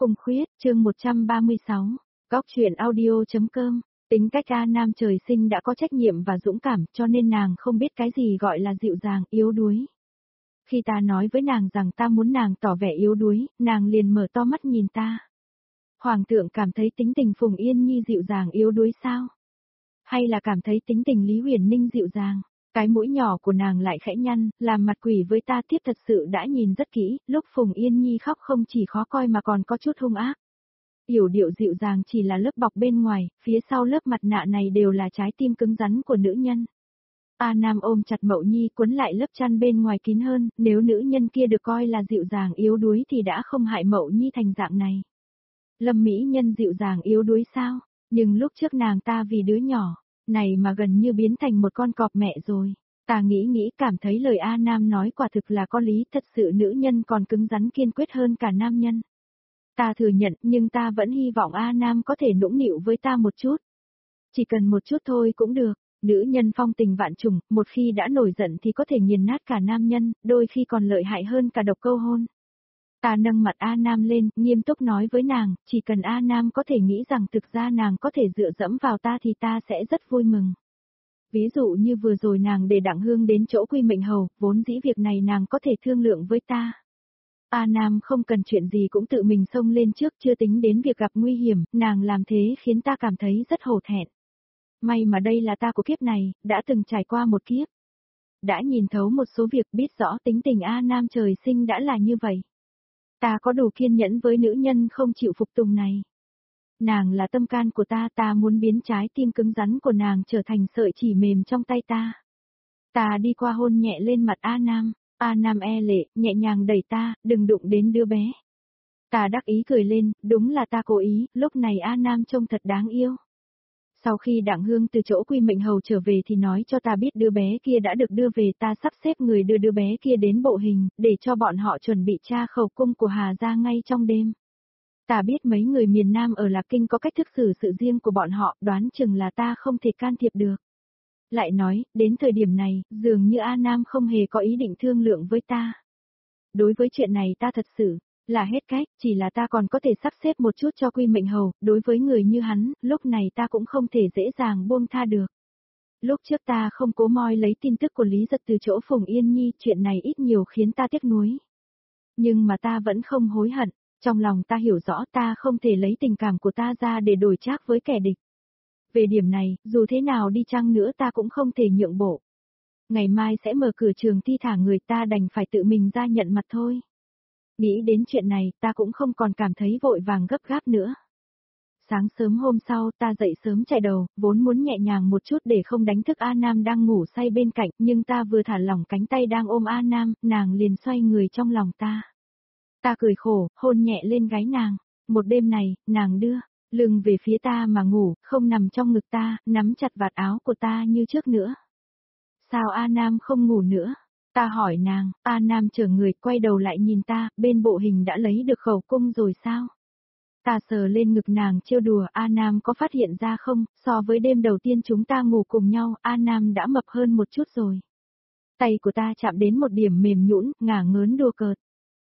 Cung Khuyết, chương 136, Góc truyện audio.com. Tính cách A Nam trời sinh đã có trách nhiệm và dũng cảm, cho nên nàng không biết cái gì gọi là dịu dàng, yếu đuối. Khi ta nói với nàng rằng ta muốn nàng tỏ vẻ yếu đuối, nàng liền mở to mắt nhìn ta. Hoàng thượng cảm thấy tính tình Phùng Yên Nhi dịu dàng yếu đuối sao? Hay là cảm thấy tính tình Lý Huyền Ninh dịu dàng? Cái mũi nhỏ của nàng lại khẽ nhăn, làm mặt quỷ với ta tiếp thật sự đã nhìn rất kỹ, lúc Phùng Yên Nhi khóc không chỉ khó coi mà còn có chút hung ác. Yểu điệu dịu dàng chỉ là lớp bọc bên ngoài, phía sau lớp mặt nạ này đều là trái tim cứng rắn của nữ nhân. A Nam ôm chặt Mậu Nhi quấn lại lớp chăn bên ngoài kín hơn, nếu nữ nhân kia được coi là dịu dàng yếu đuối thì đã không hại Mậu Nhi thành dạng này. Lâm Mỹ Nhân dịu dàng yếu đuối sao? Nhưng lúc trước nàng ta vì đứa nhỏ này mà gần như biến thành một con cọp mẹ rồi. Ta nghĩ cảm thấy lời A Nam nói quả thực là có lý, thật sự nữ nhân còn cứng rắn kiên quyết hơn cả nam nhân. Ta thừa nhận, nhưng ta vẫn hy vọng A Nam có thể nũng nịu với ta một chút. Chỉ cần một chút thôi cũng được, nữ nhân phong tình vạn trùng, một khi đã nổi giận thì có thể nghiền nát cả nam nhân, đôi khi còn lợi hại hơn cả độc câu hôn. Ta nâng mặt A Nam lên, nghiêm túc nói với nàng, chỉ cần A Nam có thể nghĩ rằng thực ra nàng có thể dựa dẫm vào ta thì ta sẽ rất vui mừng. Ví dụ như vừa rồi nàng để Đặng Hương đến chỗ Quy Mệnh Hầu, vốn dĩ việc này nàng có thể thương lượng với ta. A Nam không cần chuyện gì cũng tự mình xông lên trước, chưa tính đến việc gặp nguy hiểm, nàng làm thế khiến ta cảm thấy rất hổ thẹn. May mà đây là ta của kiếp này, đã từng trải qua một kiếp. Đã nhìn thấu một số việc, biết rõ tính tình A Nam trời sinh đã là như vậy. Ta có đủ kiên nhẫn với nữ nhân không chịu phục tùng này. Nàng là tâm can của ta, ta muốn biến trái tim cứng rắn của nàng trở thành sợi chỉ mềm trong tay ta. Ta đi qua hôn nhẹ lên mặt A Nam. A Nam e lệ, nhẹ nhàng đẩy ta, đừng đụng đến đứa bé. Ta đắc ý cười lên, đúng là ta cố ý, lúc này A Nam trông thật đáng yêu. Sau khi Đặng Hương từ chỗ Quy Mệnh Hầu trở về thì nói cho ta biết đứa bé kia đã được đưa về, ta sắp xếp người đưa đứa bé kia đến Bộ Hình, để cho bọn họ chuẩn bị tra khẩu cung của Hà gia ngay trong đêm. Ta biết mấy người miền Nam ở Lạc Kinh có cách thức xử sự riêng của bọn họ, đoán chừng là ta không thể can thiệp được. Lại nói, đến thời điểm này, dường như A Nam không hề có ý định thương lượng với ta. Đối với chuyện này ta thật sự là hết cách, chỉ là ta còn có thể sắp xếp một chút cho Quy Mệnh Hầu, đối với người như hắn, lúc này ta cũng không thể dễ dàng buông tha được. Lúc trước ta không cố moi lấy tin tức của Lý Giật từ chỗ Phùng Yên Nhi, chuyện này ít nhiều khiến ta tiếc nuối. Nhưng mà ta vẫn không hối hận, trong lòng ta hiểu rõ ta không thể lấy tình cảm của ta ra để đổi trác với kẻ địch. Về điểm này, dù thế nào đi chăng nữa ta cũng không thể nhượng bộ. Ngày mai sẽ mở cửa trường thi thả người, ta đành phải tự mình ra nhận mặt thôi. Nghĩ đến chuyện này, ta cũng không còn cảm thấy vội vàng gấp gáp nữa. Sáng sớm hôm sau, ta dậy sớm chạy đầu, vốn muốn nhẹ nhàng một chút để không đánh thức A Nam đang ngủ say bên cạnh, nhưng ta vừa thả lỏng cánh tay đang ôm A Nam, nàng liền xoay người trong lòng ta. Ta cười khổ, hôn nhẹ lên gáy nàng. Một đêm này, nàng đưa lưng về phía ta mà ngủ, không nằm trong ngực ta, nắm chặt vạt áo của ta như trước nữa. Sao A Nam không ngủ nữa? Ta hỏi nàng. A Nam trở người, quay đầu lại nhìn ta, bên Bộ Hình đã lấy được khẩu cung rồi sao? Ta sờ lên ngực nàng trêu đùa, A Nam có phát hiện ra không, so với đêm đầu tiên chúng ta ngủ cùng nhau, A Nam đã mập hơn một chút rồi. Tay của ta chạm đến một điểm mềm nhũn, ngả ngớn đùa cợt.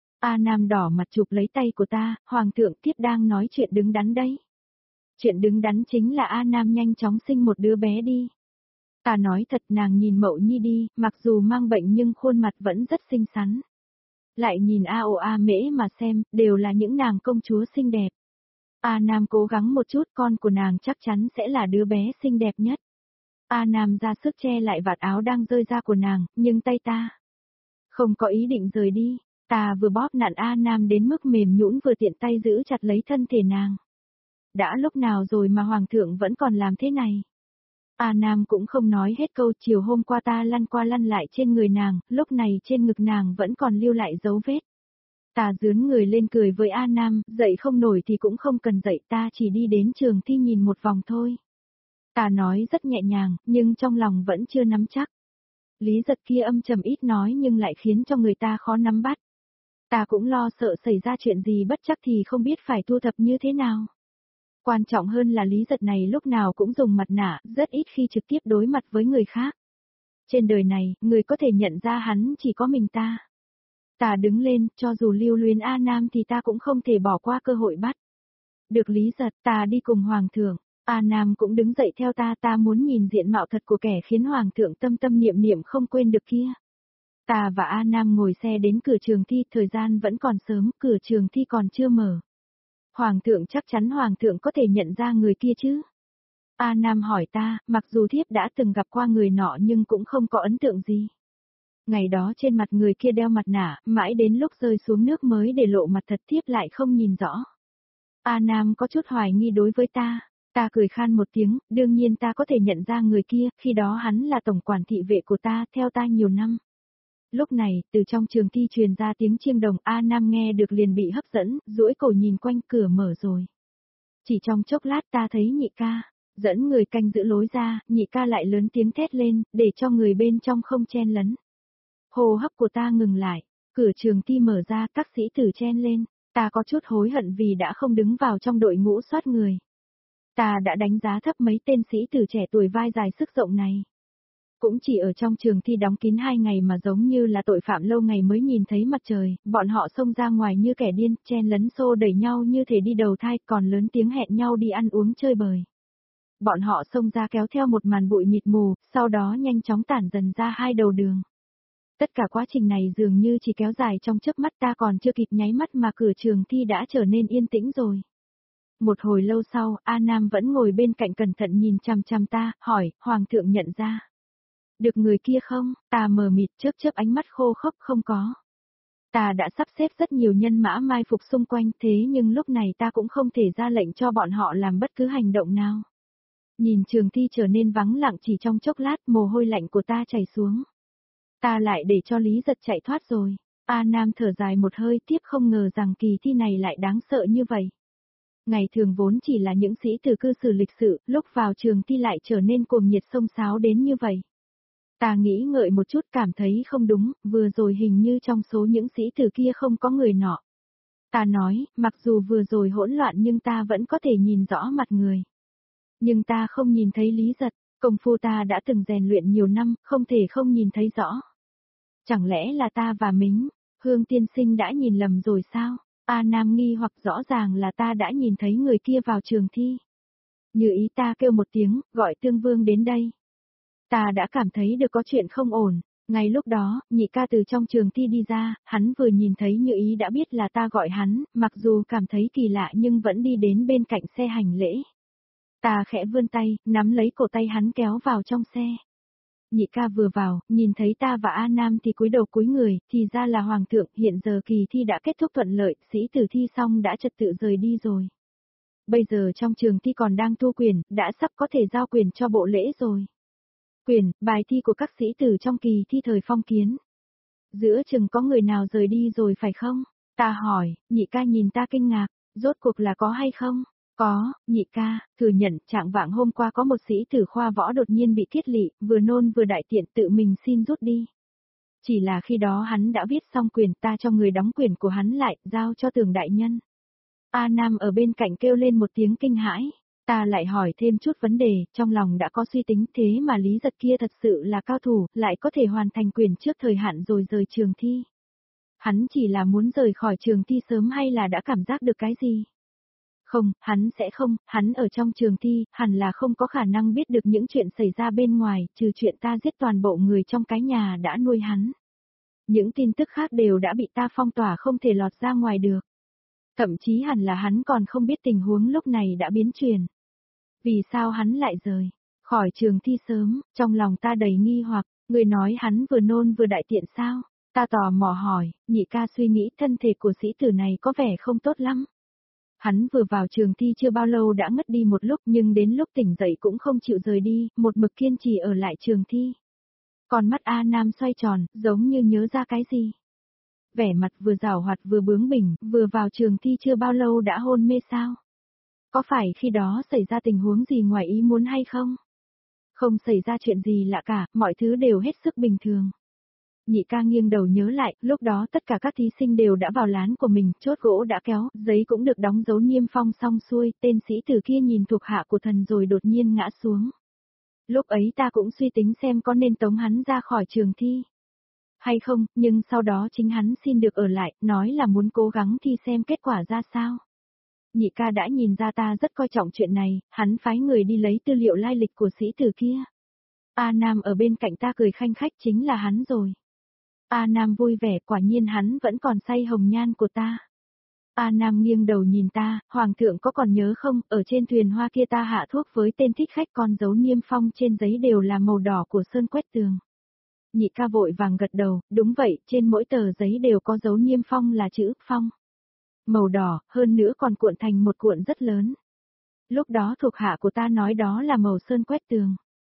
A Nam đỏ mặt chụp lấy tay của ta, Hoàng thượng tiếp đang nói chuyện đứng đắn đấy. Chuyện đứng đắn chính là A Nam nhanh chóng sinh một đứa bé đi. Ta nói thật, nàng nhìn Mậu Nhi đi, mặc dù mang bệnh nhưng khuôn mặt vẫn rất xinh xắn. Lại nhìn A Mễ mà xem, đều là những nàng công chúa xinh đẹp. A Nam cố gắng một chút, con của nàng chắc chắn sẽ là đứa bé xinh đẹp nhất. A Nam ra sức che lại vạt áo đang rơi ra của nàng, nhưng tay ta không có ý định rời đi. Ta vừa bóp nặn A Nam đến mức mềm nhũn vừa tiện tay giữ chặt lấy thân thể nàng. Đã lúc nào rồi mà Hoàng thượng vẫn còn làm thế này? A Nam cũng không nói hết câu, chiều hôm qua ta lăn qua lăn lại trên người nàng, lúc này trên ngực nàng vẫn còn lưu lại dấu vết. Ta dướn người lên cười với A Nam, dậy không nổi thì cũng không cần dậy, ta chỉ đi đến trường thi nhìn một vòng thôi. Ta nói rất nhẹ nhàng, nhưng trong lòng vẫn chưa nắm chắc. Lý Giật kia âm trầm ít nói nhưng lại khiến cho người ta khó nắm bắt. Ta cũng lo sợ xảy ra chuyện gì bất chắc thì không biết phải thu thập như thế nào. Quan trọng hơn là Lý Giật này lúc nào cũng dùng mặt nạ, rất ít khi trực tiếp đối mặt với người khác. Trên đời này, người có thể nhận ra hắn chỉ có mình ta. Ta đứng lên, cho dù lưu luyến A Nam thì ta cũng không thể bỏ qua cơ hội bắt. Được Lý Giật, ta đi cùng Hoàng thượng. A Nam cũng đứng dậy theo ta muốn nhìn diện mạo thật của kẻ khiến Hoàng thượng tâm tâm niệm niệm không quên được kia. Ta và A Nam ngồi xe đến cửa trường thi, thời gian vẫn còn sớm, cửa trường thi còn chưa mở. Hoàng thượng chắc chắn Hoàng thượng có thể nhận ra người kia chứ? A Nam hỏi ta, mặc dù thiếp đã từng gặp qua người nọ nhưng cũng không có ấn tượng gì. Ngày đó trên mặt người kia đeo mặt nạ, mãi đến lúc rơi xuống nước mới để lộ mặt thật, thiếp lại không nhìn rõ. A Nam có chút hoài nghi đối với ta cười khan một tiếng, đương nhiên ta có thể nhận ra người kia, khi đó hắn là tổng quản thị vệ của ta, theo ta nhiều năm. Lúc này, từ trong trường thi truyền ra tiếng chiêng đồng, A Nam nghe được liền bị hấp dẫn, duỗi cổ nhìn quanh, cửa mở rồi. Chỉ trong chốc lát ta thấy nhị ca, dẫn người canh giữ lối ra, nhị ca lại lớn tiếng thét lên, để cho người bên trong không chen lấn. Hô hấp của ta ngừng lại, cửa trường thi mở ra, các sĩ tử chen lên, ta có chút hối hận vì đã không đứng vào trong đội ngũ soát người. Ta đã đánh giá thấp mấy tên sĩ tử trẻ tuổi vai dài sức rộng này. Cũng chỉ ở trong trường thi đóng kín 2 ngày mà giống như là tội phạm lâu ngày mới nhìn thấy mặt trời, bọn họ xông ra ngoài như kẻ điên, chen lấn xô đẩy nhau như thể đi đầu thai, còn lớn tiếng hẹn nhau đi ăn uống chơi bời. Bọn họ xông ra kéo theo một màn bụi mịt mù, sau đó nhanh chóng tản dần ra hai đầu đường. Tất cả quá trình này dường như chỉ kéo dài trong chớp mắt, ta còn chưa kịp nháy mắt mà cửa trường thi đã trở nên yên tĩnh rồi. Một hồi lâu sau, A Nam vẫn ngồi bên cạnh cẩn thận nhìn chằm chằm ta, hỏi, Hoàng thượng nhận ra. Được người kia không? Ta mờ mịt chớp ánh mắt khô khốc, không có. Ta đã sắp xếp rất nhiều nhân mã mai phục xung quanh, thế nhưng lúc này ta cũng không thể ra lệnh cho bọn họ làm bất cứ hành động nào. Nhìn trường thi trở nên vắng lặng chỉ trong chốc lát, mồ hôi lạnh của ta chảy xuống. Ta lại để cho Lý Giật chạy thoát rồi. A Nam thở dài một hơi, tiếp không ngờ rằng kỳ thi này lại đáng sợ như vậy. Ngày thường vốn chỉ là những sĩ tử cư xử lịch sự, lúc vào trường thi lại trở nên cuồng nhiệt xông xáo đến như vậy. Ta nghĩ ngợi một chút cảm thấy không đúng, vừa rồi hình như trong số những sĩ tử kia không có người nọ. Ta nói, mặc dù vừa rồi hỗn loạn nhưng ta vẫn có thể nhìn rõ mặt người. Nhưng ta không nhìn thấy Lý Giật, công phu ta đã từng rèn luyện nhiều năm, không thể không nhìn thấy rõ. Chẳng lẽ là ta và Hương tiên sinh đã nhìn lầm rồi sao? A Nam nghi hoặc rõ ràng là ta đã nhìn thấy người kia vào trường thi. Như ý ta kêu một tiếng, gọi Tương Vương đến đây. Ta đã cảm thấy được có chuyện không ổn. Ngay lúc đó, nhị ca từ trong trường thi đi ra, hắn vừa nhìn thấy Như ý đã biết là ta gọi hắn, mặc dù cảm thấy kỳ lạ nhưng vẫn đi đến bên cạnh xe hành lễ. Ta khẽ vươn tay, nắm lấy cổ tay hắn kéo vào trong xe. Nhị ca vừa vào, nhìn thấy ta và A Nam thì cúi đầu cúi người, thì ra là Hoàng thượng, hiện giờ kỳ thi đã kết thúc thuận lợi, sĩ tử thi xong đã trật tự rời đi rồi. Bây giờ trong trường thi còn đang thu quyền, đã sắp có thể giao quyền cho bộ lễ rồi. Quyền, bài thi của các sĩ tử trong kỳ thi thời phong kiến. Giữa chừng có người nào rời đi rồi phải không? Ta hỏi, nhị ca nhìn ta kinh ngạc, rốt cuộc là có hay không? Có, nhị ca, thừa nhận, trạng vạng hôm qua có một sĩ tử khoa võ đột nhiên bị thiết lị, vừa nôn vừa đại tiện tự mình xin rút đi. Chỉ là khi đó hắn đã viết xong quyền, ta cho người đóng quyền của hắn lại, giao cho Tường đại nhân. A Nam ở bên cạnh kêu lên một tiếng kinh hãi. Ta lại hỏi thêm chút vấn đề, trong lòng đã có suy tính, thế mà Lý Giật kia thật sự là cao thủ, lại có thể hoàn thành quyền trước thời hạn rồi rời trường thi. Hắn chỉ là muốn rời khỏi trường thi sớm hay là đã cảm giác được cái gì? Không, hắn sẽ không, hắn ở trong trường thi, hẳn là không có khả năng biết được những chuyện xảy ra bên ngoài, trừ chuyện ta giết toàn bộ người trong cái nhà đã nuôi hắn. Những tin tức khác đều đã bị ta phong tỏa không thể lọt ra ngoài được. Thậm chí hẳn là hắn còn không biết tình huống lúc này đã biến chuyển. Vì sao hắn lại rời khỏi trường thi sớm, trong lòng ta đầy nghi hoặc, người nói hắn vừa nôn vừa đại tiện sao? Ta tò mò hỏi, nhị ca suy nghĩ thân thể của sĩ tử này có vẻ không tốt lắm. Hắn vừa vào trường thi chưa bao lâu đã ngất đi một lúc nhưng đến lúc tỉnh dậy cũng không chịu rời đi, một mực kiên trì ở lại trường thi. Còn mắt A Nam xoay tròn, giống như nhớ ra cái gì. Vẻ mặt vừa giảo hoạt vừa bướng bỉnh, vừa vào trường thi chưa bao lâu đã hôn mê sao? Có phải khi đó xảy ra tình huống gì ngoài ý muốn hay không? Không xảy ra chuyện gì lạ cả, mọi thứ đều hết sức bình thường. Nhị ca nghiêng đầu nhớ lại, lúc đó tất cả các thí sinh đều đã vào lán của mình, chốt gỗ đã kéo, giấy cũng được đóng dấu niêm phong xong xuôi, tên sĩ tử kia nhìn thuộc hạ của thần rồi đột nhiên ngã xuống. Lúc ấy ta cũng suy tính xem có nên tống hắn ra khỏi trường thi. hay không, nhưng sau đó chính hắn xin được ở lại, nói là muốn cố gắng thi xem kết quả ra sao. Nhị ca đã nhìn ra ta rất coi trọng chuyện này, hắn phái người đi lấy tư liệu lai lịch của sĩ tử kia. A Nam ở bên cạnh ta cười khanh khách, chính là hắn rồi. A Nam vui vẻ, quả nhiên hắn vẫn còn say hồng nhan của ta. A Nam nghiêng đầu nhìn ta, Hoàng thượng có còn nhớ không, ở trên thuyền hoa kia ta hạ thuốc với tên thích khách, con dấu niêm phong trên giấy đều là màu đỏ của sơn quét tường. Nhị ca vội vàng gật đầu, đúng vậy, trên mỗi tờ giấy đều có dấu niêm phong là chữ phong. Màu đỏ, hơn nữa còn cuộn thành một cuộn rất lớn. Lúc đó thuộc hạ của ta nói đó là màu sơn quét tường.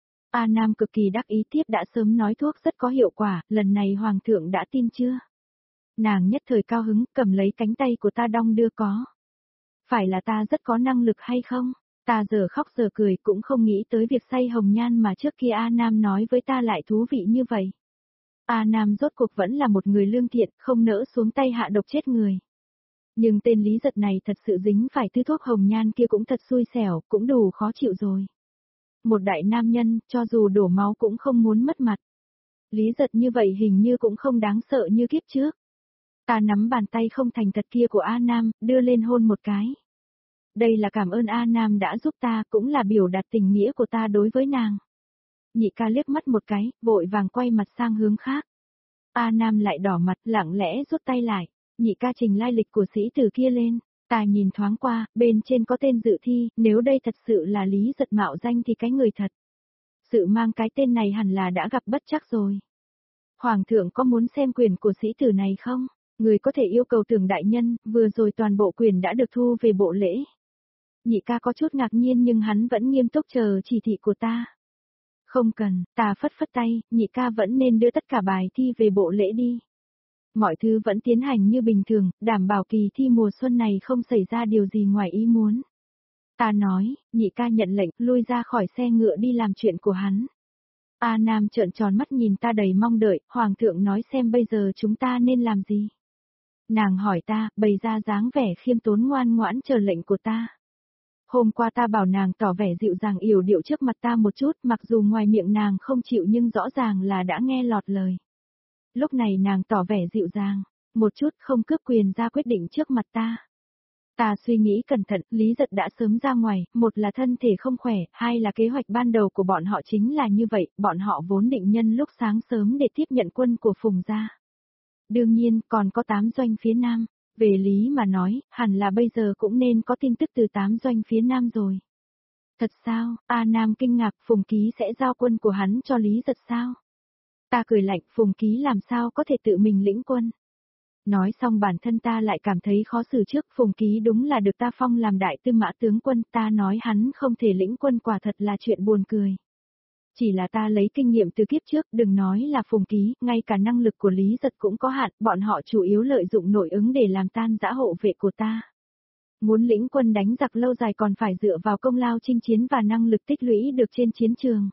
A Nam cực kỳ đắc ý, tiếp đã sớm nói thuốc rất có hiệu quả, lần này Hoàng thượng đã tin chưa? Nàng nhất thời cao hứng, cầm lấy cánh tay của ta đong đưa có. Phải là ta rất có năng lực hay không? Ta giờ khóc giờ cười, cũng không nghĩ tới việc say hồng nhan mà trước kia A Nam nói với ta lại thú vị như vậy. A Nam rốt cuộc vẫn là một người lương thiện, không nỡ xuống tay hạ độc chết người. Nhưng tên Lý Giật này thật sự dính phải thứ thuốc hồng nhan kia cũng thật xui xẻo, cũng đủ khó chịu rồi. Một đại nam nhân, cho dù đổ máu cũng không muốn mất mặt. Lý Giật như vậy hình như cũng không đáng sợ như kiếp trước. Ta nắm bàn tay không thành thật kia của A Nam, đưa lên hôn một cái. Đây là cảm ơn A Nam đã giúp ta, cũng là biểu đạt tình nghĩa của ta đối với nàng. Nhị ca liếc mắt một cái, vội vàng quay mặt sang hướng khác. A Nam lại đỏ mặt, lặng lẽ rút tay lại. Nhị ca trình lai lịch của sĩ tử kia lên. Ta nhìn thoáng qua, bên trên có tên dự thi, nếu đây thật sự là Lý Giật mạo danh thì cái người thật. Sự mang cái tên này hẳn là đã gặp bất trắc rồi. Hoàng thượng có muốn xem quyền của sĩ tử này không? Người có thể yêu cầu Tưởng đại nhân, vừa rồi toàn bộ quyền đã được thu về bộ lễ. Nhị ca có chút ngạc nhiên nhưng hắn vẫn nghiêm túc chờ chỉ thị của ta. Không cần, ta phất phất tay, nhị ca vẫn nên đưa tất cả bài thi về bộ lễ đi. Mọi thứ vẫn tiến hành như bình thường, đảm bảo kỳ thi mùa xuân này không xảy ra điều gì ngoài ý muốn. Ta nói, nhị ca nhận lệnh, lui ra khỏi xe ngựa đi làm chuyện của hắn. A Nam trợn tròn mắt nhìn ta đầy mong đợi, Hoàng thượng nói xem bây giờ chúng ta nên làm gì. Nàng hỏi ta, bày ra dáng vẻ khiêm tốn ngoan ngoãn chờ lệnh của ta. Hôm qua ta bảo nàng tỏ vẻ dịu dàng yểu điệu trước mặt ta một chút, mặc dù ngoài miệng nàng không chịu nhưng rõ ràng là đã nghe lọt lời. Lúc này nàng tỏ vẻ dịu dàng, một chút không cướp quyền ra quyết định trước mặt ta. Ta suy nghĩ cẩn thận, Lý Giật đã sớm ra ngoài, một là thân thể không khỏe, hai là kế hoạch ban đầu của bọn họ chính là như vậy, bọn họ vốn định nhân lúc sáng sớm để tiếp nhận quân của Phùng gia. Đương nhiên, còn có 8 doanh phía Nam, về lý mà nói, hẳn là bây giờ cũng nên có tin tức từ 8 doanh phía Nam rồi. Thật sao, A Nam kinh ngạc, Phùng Ký sẽ giao quân của hắn cho Lý Giật sao? Ta cười lạnh, Phùng Ký làm sao có thể tự mình lĩnh quân? Nói xong bản thân ta lại cảm thấy khó xử trước, Phùng Ký đúng là được ta phong làm đại tư mã tướng quân, ta nói hắn không thể lĩnh quân quả thật là chuyện buồn cười. Chỉ là ta lấy kinh nghiệm từ kiếp trước, đừng nói là Phùng Ký, ngay cả năng lực của Lý Giật cũng có hạn, bọn họ chủ yếu lợi dụng nội ứng để làm tan rã hộ vệ của ta. Muốn lĩnh quân đánh giặc lâu dài còn phải dựa vào công lao chinh chiến và năng lực tích lũy được trên chiến trường.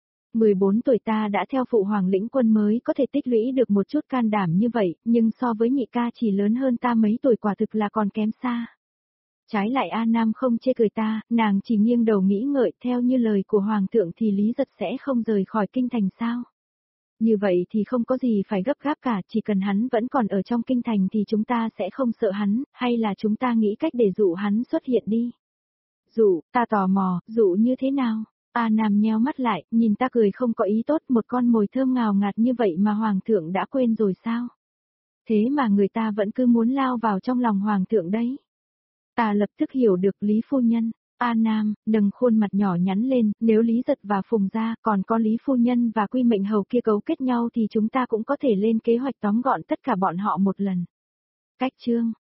14 tuổi ta đã theo phụ hoàng lĩnh quân mới có thể tích lũy được một chút can đảm như vậy, nhưng so với nhị ca chỉ lớn hơn ta mấy tuổi quả thực là còn kém xa. Trái lại A Nam không chê cười ta, nàng chỉ nghiêng đầu nghĩ ngợi, theo như lời của Hoàng thượng thì Lý Giật sẽ không rời khỏi kinh thành sao. Như vậy thì không có gì phải gấp gáp cả, chỉ cần hắn vẫn còn ở trong kinh thành thì chúng ta sẽ không sợ hắn, hay là chúng ta nghĩ cách để dụ hắn xuất hiện đi. Dụ, ta tò mò, dụ như thế nào? A Nam nheo mắt lại, nhìn ta cười không có ý tốt, một con mồi thơm ngào ngạt như vậy mà Hoàng thượng đã quên rồi sao? Thế mà người ta vẫn cứ muốn lao vào trong lòng Hoàng thượng đấy. Ta lập tức hiểu được Lý phu nhân. A Nam, nâng khuôn mặt nhỏ nhắn lên, nếu Lý Giật và Phùng gia còn có Lý phu nhân và Quy Mệnh Hầu kia cấu kết nhau thì chúng ta cũng có thể lên kế hoạch tóm gọn tất cả bọn họ một lần. Cách chương